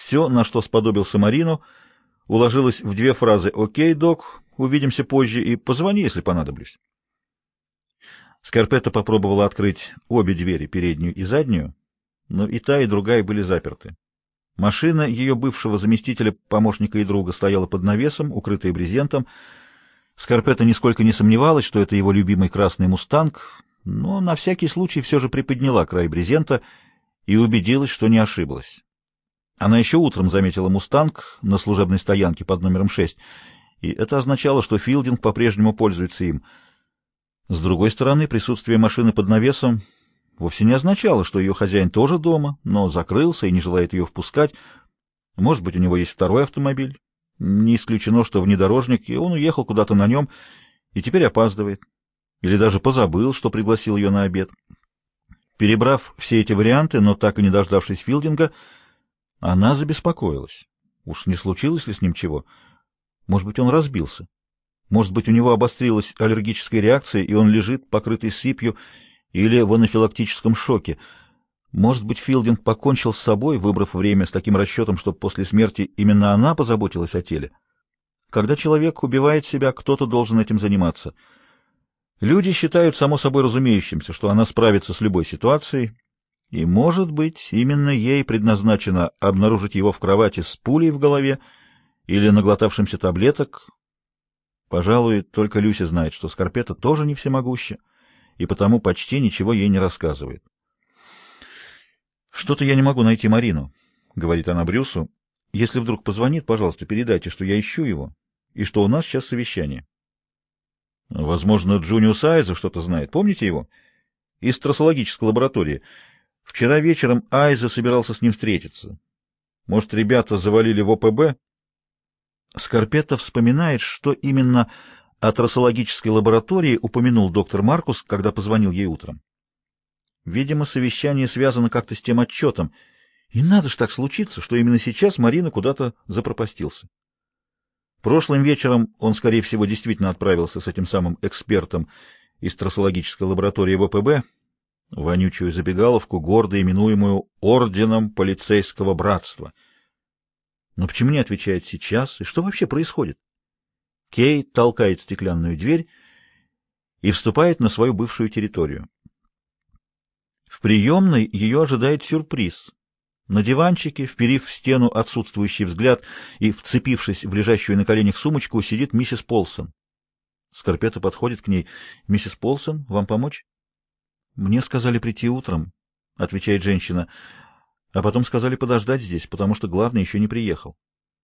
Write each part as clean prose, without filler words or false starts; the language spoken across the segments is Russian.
Все, на что сподобился Марину, уложилось в две фразы: «Окей, док, увидимся позже» и «Позвони, если понадоблюсь». Скарпетта попробовала открыть обе двери, переднюю и заднюю, но и та, и другая были заперты. Машина ее бывшего заместителя, помощника и друга стояла под навесом, укрытая брезентом. Скарпетта нисколько не сомневалась, что это его любимый красный «Мустанг», но на всякий случай все же приподняла край брезента и убедилась, что не ошиблась. Она еще утром заметила «Мустанг» на служебной стоянке под номером 6, и это означало, что Филдинг по-прежнему пользуется им. С другой стороны, присутствие машины под навесом вовсе не означало, что ее хозяин тоже дома, но закрылся и не желает ее впускать. Может быть, у него есть второй автомобиль. Не исключено, что внедорожник, и он уехал куда-то на нем и теперь опаздывает. Или даже позабыл, что пригласил ее на обед. Перебрав все эти варианты, но так и не дождавшись Филдинга, она забеспокоилась. Уж не случилось ли с ним чего? Может быть, он разбился? Может быть, у него обострилась аллергическая реакция, и он лежит, покрытый сыпью, или в анафилактическом шоке? Может быть, Филдинг покончил с собой, выбрав время с таким расчетом, чтобы после смерти именно она позаботилась о теле? Когда человек убивает себя, кто-то должен этим заниматься. Люди считают само собой разумеющимся, что она справится с любой ситуацией, и, может быть, именно ей предназначено обнаружить его в кровати с пулей в голове или наглотавшимся таблеток. Пожалуй, только Люся знает, что Скарпетта тоже не всемогуща, и потому почти ничего ей не рассказывает. «Что-то я не могу найти Марину», — говорит она Брюсу. «Если вдруг позвонит, пожалуйста, передайте, что я ищу его, и что у нас сейчас совещание». Возможно, Джуниус Айза что-то знает. Помните его? Из трассологической лаборатории. Вчера вечером Айза собирался с ним встретиться. Может, ребята завалили в ОПБ? Скарпетта вспоминает, что именно о трассологической лаборатории упомянул доктор Маркус, когда позвонил ей утром. Видимо, совещание связано как-то с тем отчетом. И надо ж так случиться, что именно сейчас Марина куда-то запропастился. Прошлым вечером он, скорее всего, действительно отправился с этим самым экспертом из трассологической лаборатории ВПБ, вонючую забегаловку, гордо именуемую Орденом Полицейского Братства. Но почему не отвечает сейчас? И что вообще происходит? Кей толкает стеклянную дверь и вступает на свою бывшую территорию. В приемной ее ожидает сюрприз. На диванчике, вперив в стену отсутствующий взгляд и вцепившись в лежащую на коленях сумочку, сидит миссис Полсон. Скарпетта подходит к ней. «Миссис Полсон, вам помочь?» «Мне сказали прийти утром», — отвечает женщина, «а потом сказали подождать здесь, потому что главный еще не приехал».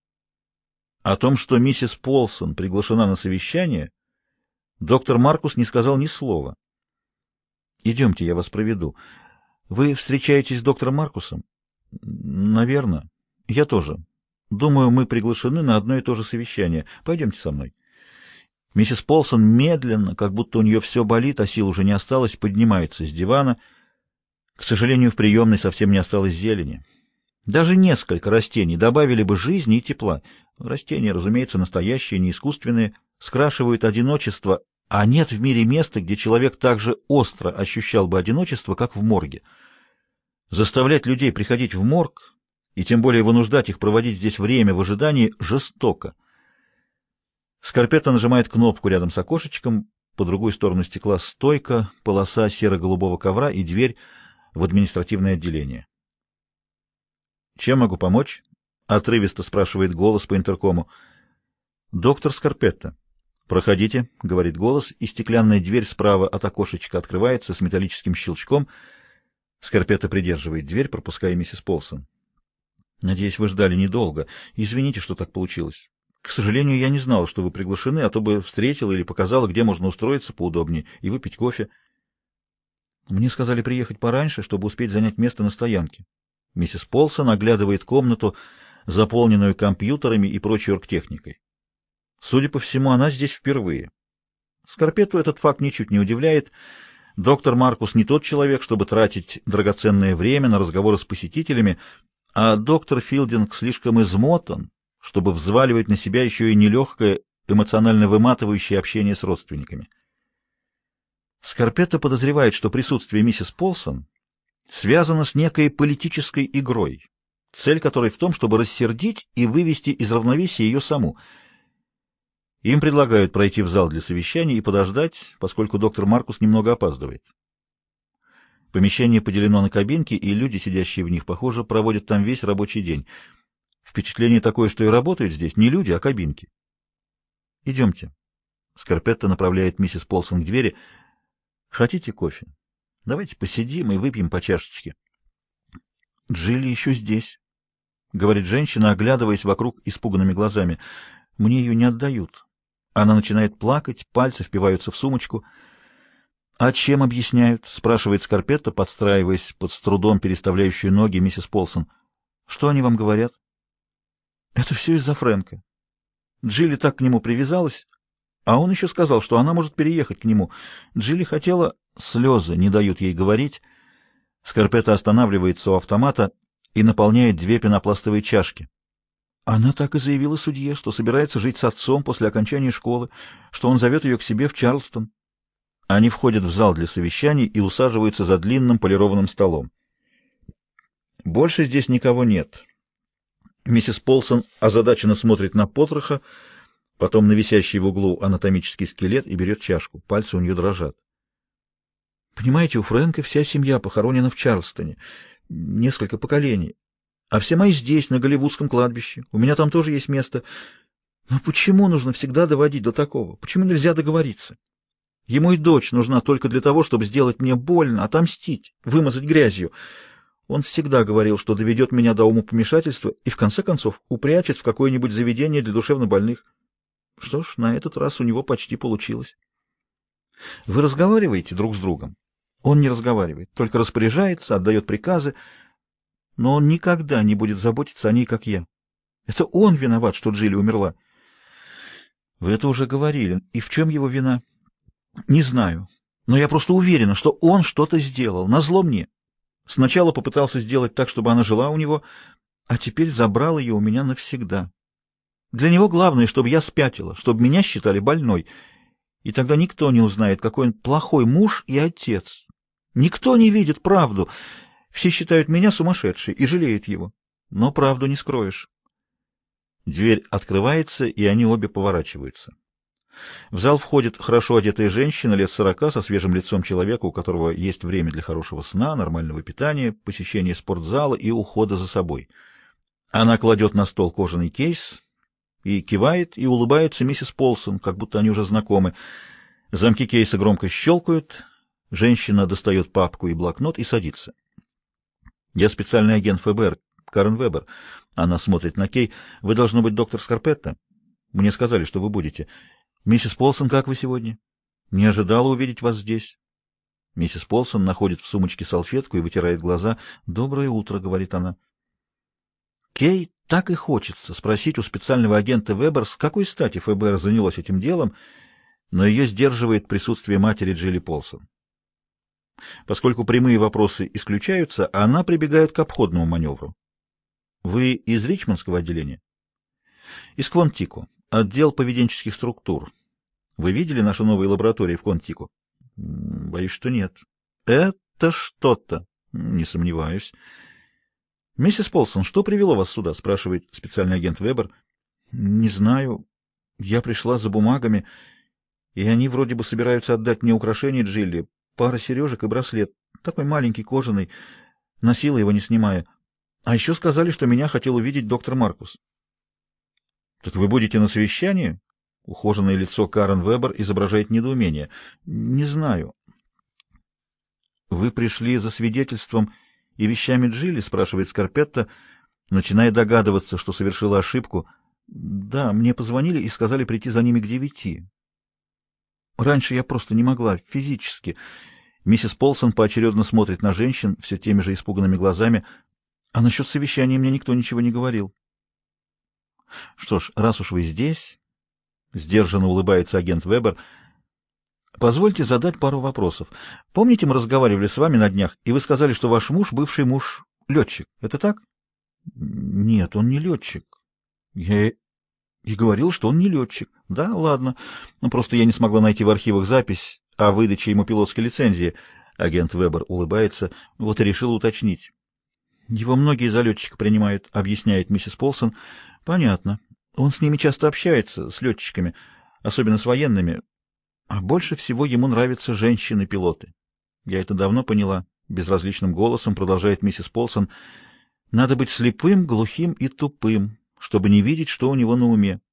О том, что миссис Полсон приглашена на совещание, доктор Маркус не сказал ни слова. «Идемте, я вас проведу. Вы встречаетесь с доктором Маркусом?» «Наверное. Я тоже. Думаю, мы приглашены на одно и то же совещание. Пойдемте со мной». Миссис Полсон медленно, как будто у нее все болит, а сил уже не осталось, поднимается с дивана. К сожалению, в приемной совсем не осталось зелени. Даже несколько растений добавили бы жизни и тепла. Растения, разумеется, настоящие, не искусственные, скрашивают одиночество, а нет в мире места, где человек так же остро ощущал бы одиночество, как в морге. Заставлять людей приходить в морг, и тем более вынуждать их проводить здесь время в ожидании, жестоко. Скарпетта нажимает кнопку рядом с окошечком, по другую сторону стекла стойка, полоса серо-голубого ковра и дверь в административное отделение. «Чем могу помочь?» — отрывисто спрашивает голос по интеркому. «Доктор Скарпетта». «Проходите», — говорит голос, и стеклянная дверь справа от окошечка открывается с металлическим щелчком. Скарпетта придерживает дверь, пропуская миссис Полсон. «Надеюсь, вы ждали недолго. Извините, что так получилось. К сожалению, я не знала, что вы приглашены, а то бы встретила или показала, где можно устроиться поудобнее и выпить кофе. Мне сказали приехать пораньше, чтобы успеть занять место на стоянке». Миссис Полсон оглядывает комнату, заполненную компьютерами и прочей оргтехникой. Судя по всему, она здесь впервые. Скарпетту этот факт ничуть не удивляет. Доктор Маркус не тот человек, чтобы тратить драгоценное время на разговоры с посетителями, а доктор Филдинг слишком измотан, чтобы взваливать на себя еще и нелегкое, эмоционально выматывающее общение с родственниками. Скарпетта подозревает, что присутствие миссис Полсон связано с некой политической игрой. цель которой в том, чтобы рассердить и вывести из равновесия ее саму. Им предлагают пройти в зал для совещаний и подождать, поскольку доктор Маркус немного опаздывает. Помещение поделено на кабинки, и люди, сидящие в них, похоже, проводят там весь рабочий день. Впечатление такое, что и работают здесь не люди, а кабинки. «Идемте». Скарпетта направляет миссис Полсон к двери. «Хотите кофе? Давайте посидим и выпьем по чашечке». «Джилли еще здесь», — говорит женщина, оглядываясь вокруг испуганными глазами. «Мне ее не отдают». Она начинает плакать, пальцы впиваются в сумочку. «А чем объясняют?» — спрашивает Скарпетта, подстраиваясь под с трудом переставляющую ноги миссис Полсон. «Что они вам говорят?» «Это все из-за Фрэнка. Джилли так к нему привязалась, а он еще сказал, что она может переехать к нему. Джилли хотела...» Слезы не дают ей говорить. Скарпетта останавливается у автомата и наполняет две пенопластовые чашки. Она так и заявила судье, что собирается жить с отцом после окончания школы, что он зовет ее к себе в Чарльстон. Они входят в зал для совещаний и усаживаются за длинным полированным столом. Больше здесь никого нет. Миссис Полсон озадаченно смотрит на Потроха, потом на висящий в углу анатомический скелет и берет чашку. Пальцы у нее дрожат. Понимаете, у Фрэнка вся семья похоронена в Чарльстоне. Несколько поколений. А все мои здесь, на Голливудском кладбище. У меня там тоже есть место. Но почему нужно всегда доводить до такого? Почему нельзя договориться? Ему и дочь нужна только для того, чтобы сделать мне больно, отомстить, вымазать грязью. Он всегда говорил, что доведет меня до умопомешательства и, в конце концов, упрячет в какое-нибудь заведение для душевнобольных. Что ж, на этот раз у него почти получилось. Вы разговариваете друг с другом? Он не разговаривает, только распоряжается, отдает приказы, но он никогда не будет заботиться о ней, как я. Это он виноват, что Джилли умерла. Вы это уже говорили. И в чем его вина? Не знаю. Но я просто уверена, что он что-то сделал, назло мне. Сначала попытался сделать так, чтобы она жила у него, а теперь забрал ее у меня навсегда. Для него главное, чтобы я спятила, чтобы меня считали больной. И тогда никто не узнает, какой он плохой муж и отец. Никто не видит правду. Все считают меня сумасшедшей и жалеют его. Но правду не скроешь. Дверь открывается, и они обе поворачиваются. В зал входит хорошо одетая женщина лет 40 со свежим лицом человека, у которого есть время для хорошего сна, нормального питания, посещения спортзала и ухода за собой. Она кладет на стол кожаный кейс и кивает и улыбается миссис Полсон, как будто они уже знакомы. Замки кейса громко щелкают. Женщина достает папку и блокнот и садится. «Я специальный агент ФБР, Карен Вебер». Она смотрит на Кей. «Вы, должно быть, доктор Скарпетта? Мне сказали, что вы будете. Миссис Полсон, как вы сегодня? Не ожидала увидеть вас здесь». Миссис Полсон находит в сумочке салфетку и вытирает глаза. «Доброе утро», — говорит она. Кей так и хочется спросить у специального агента Вебер, с какой стати ФБР занялось этим делом, но ее сдерживает присутствие матери Джилли Полсон. Поскольку прямые вопросы исключаются, она прибегает к обходному маневру. «Вы из Ричмондского отделения?» «Из Квонтико, отдел поведенческих структур. Вы видели наши новые лаборатории в Квонтико?» «Боюсь, что нет». «Это что-то». «Не сомневаюсь». «Миссис Полсон, что привело вас сюда?» — спрашивает специальный агент Вебер. «Не знаю. Я пришла за бумагами, и они вроде бы собираются отдать мне украшение Джилли. Пара сережек и браслет. Такой маленький, кожаный. Носила его, не снимая. А еще сказали, что меня хотел увидеть доктор Маркус». «Так вы будете на совещании?» Ухоженное лицо Карен Вебер изображает недоумение. «Не знаю». «Вы пришли за свидетельством и вещами Джилли?» — спрашивает Скарпетта, начиная догадываться, что совершила ошибку. «Да, мне позвонили и сказали прийти за ними к 9. Раньше я просто не могла, физически». Миссис Полсон поочередно смотрит на женщин все теми же испуганными глазами. «А насчет совещания мне никто ничего не говорил». «Что ж, раз уж вы здесь...» — сдержанно улыбается агент Вебер. «Позвольте задать пару вопросов. Помните, мы разговаривали с вами на днях, и вы сказали, что ваш муж, бывший муж, летчик. Это так?» «Нет, он не летчик. Я и говорил, что он не летчик. Да, ладно. Ну, просто я не смогла найти в архивах запись о выдаче ему пилотской лицензии». Агент Вебер улыбается. Вот и решил уточнить. Его многие за летчика принимают, объясняет миссис Полсон. Понятно. Он с ними часто общается, с летчиками, особенно с военными. А больше всего ему нравятся женщины-пилоты. Я это давно поняла. Безразличным голосом продолжает миссис Полсон. Надо быть слепым, глухим и тупым, чтобы не видеть, что у него на уме.